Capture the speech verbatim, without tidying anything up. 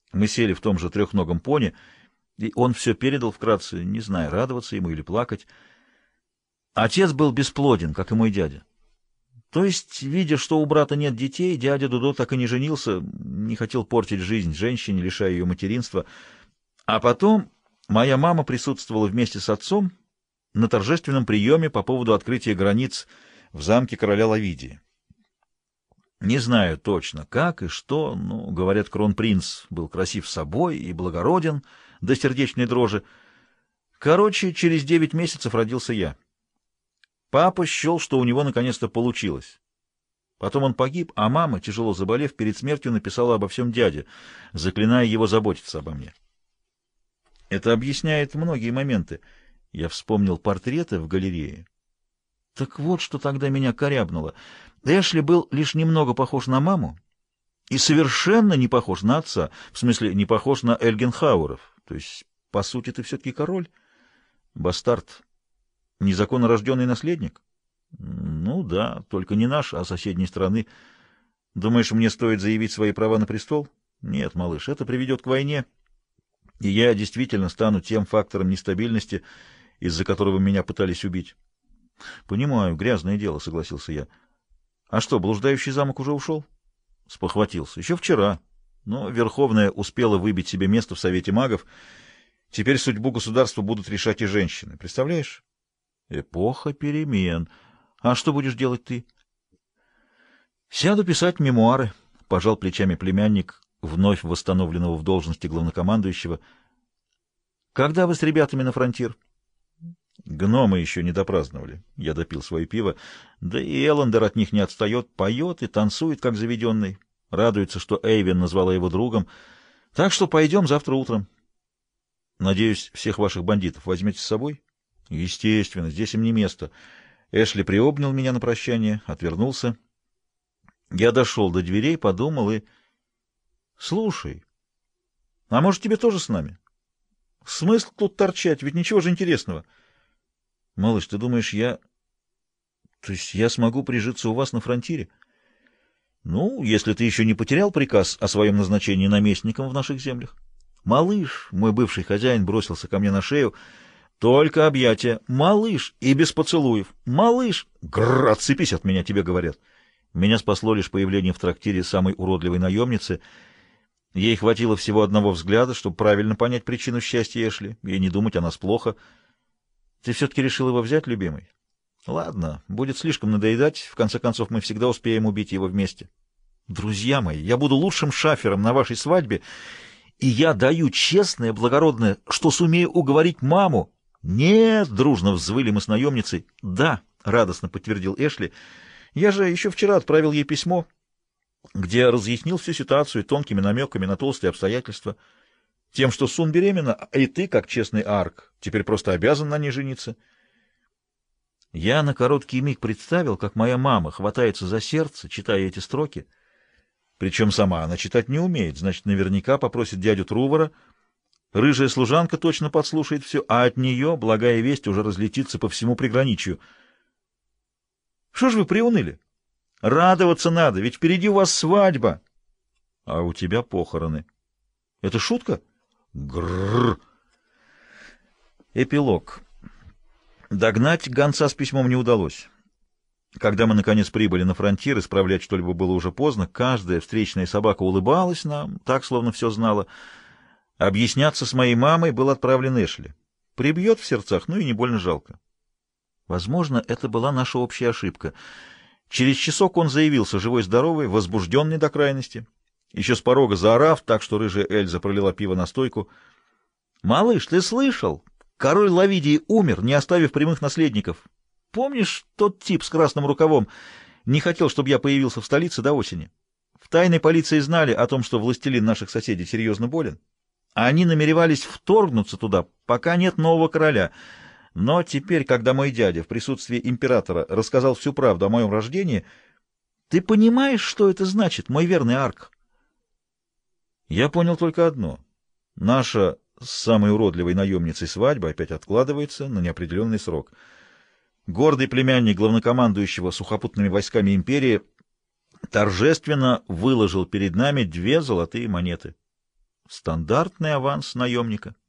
Мы сели в том же трехногом пони, и он все передал вкратце, не зная, радоваться ему или плакать. Отец был бесплоден, как и мой дядя. То есть, видя, что у брата нет детей, дядя Дудо так и не женился, не хотел портить жизнь женщине, лишая ее материнства. А потом моя мама присутствовала вместе с отцом на торжественном приеме по поводу открытия границ в замке короля Лавидии. Не знаю точно, как и что, но, говорят, кронпринц был красив собой и благороден до сердечной дрожи. Короче, через девять месяцев родился я. Папа счел, что у него наконец-то получилось. Потом он погиб, а мама, тяжело заболев, перед смертью написала обо всем дяде, заклиная его заботиться обо мне. Это объясняет многие моменты. Я вспомнил портреты в галерее. Так вот, что тогда меня корябнуло. Эшли был лишь немного похож на маму и совершенно не похож на отца, в смысле, не похож на Эльгенхауэров. То есть, по сути, ты все-таки король? Бастард. Незаконно рожденный наследник? Ну да, только не наш, а соседней страны. Думаешь, мне стоит заявить свои права на престол? Нет, малыш, это приведет к войне, и я действительно стану тем фактором нестабильности, из-за которого меня пытались убить. Понимаю, грязное дело, согласился я. А что, блуждающий замок уже ушел? Спохватился. Еще вчера. Но Верховная успела выбить себе место в Совете магов. Теперь судьбу государства будут решать и женщины. Представляешь? Эпоха перемен. А что будешь делать ты? Сяду писать мемуары, пожал плечами племянник вновь восстановленного в должности главнокомандующего. Когда вы с ребятами на фронтир? Гномы еще не допраздновали. Я допил свое пиво. Да и Эллендер от них не отстает. Поет и танцует, как заведенный. Радуется, что Эйвен назвала его другом. Так что пойдем завтра утром. Надеюсь, всех ваших бандитов возьмете с собой? Естественно, здесь им не место. Эшли приобнял меня на прощание, отвернулся. Я дошел до дверей, подумал и... Слушай, а может, тебе тоже с нами? Смысл тут торчать, ведь ничего же интересного. Малыш, ты думаешь, я... То есть я смогу прижиться у вас на фронтире? Ну, если ты еще не потерял приказ о своем назначении наместником в наших землях. Малыш, мой бывший хозяин, бросился ко мне на шею. Только объятия. Малыш, и без поцелуев. Малыш! Гррр, отцепись от меня, тебе говорят. Меня спасло лишь появление в трактире самой уродливой наемницы. Ей хватило всего одного взгляда, чтобы правильно понять причину счастья Эшли, и не думать о нас плохо. Ты все-таки решил его взять, любимый? Ладно, будет слишком надоедать, в конце концов мы всегда успеем убить его вместе. Друзья мои, я буду лучшим шафером на вашей свадьбе, и я даю честное, благородное, что сумею уговорить маму. Нет, дружно взвыли мы с наемницей. Да, радостно подтвердил Эшли. Я же еще вчера отправил ей письмо, где разъяснил всю ситуацию тонкими намеками на толстые обстоятельства. Тем, что Сун беременна, и ты, как честный Арк, теперь просто обязан на ней жениться. Я на короткий миг представил, как моя мама хватается за сердце, читая эти строки. Причем сама она читать не умеет, значит, наверняка попросит дядю Трувора. Рыжая служанка точно подслушает все, а от нее благая весть уже разлетится по всему приграничью. Что ж вы приуныли? Радоваться надо, ведь впереди у вас свадьба. А у тебя похороны. Это шутка? Грррр. Эпилог. Догнать гонца с письмом не удалось. Когда мы, наконец, прибыли на фронтир, исправлять что-либо было уже поздно, каждая встречная собака улыбалась нам, так, словно все знала. Объясняться с моей мамой был отправлен Эшли. Прибьет в сердцах, ну и не больно жалко. Возможно, это была наша общая ошибка. Через часок он заявился живой-здоровый, возбужденный до крайности. Еще с порога заорав, так что рыжая Эльза пролила пиво на стойку. «Малыш, ты слышал? Король Лавидии умер, не оставив прямых наследников. Помнишь тот тип с красным рукавом? Не хотел, чтобы я появился в столице до осени. В тайной полиции знали о том, что властелин наших соседей серьезно болен. Они намеревались вторгнуться туда, пока нет нового короля. Но теперь, когда мой дядя в присутствии императора рассказал всю правду о моем рождении, ты понимаешь, что это значит, мой верный Арк?» Я понял только одно. Наша с самой уродливой наемницей свадьба опять откладывается на неопределенный срок. Гордый племянник главнокомандующего сухопутными войсками империи торжественно выложил перед нами две золотые монеты. Стандартный аванс наемника.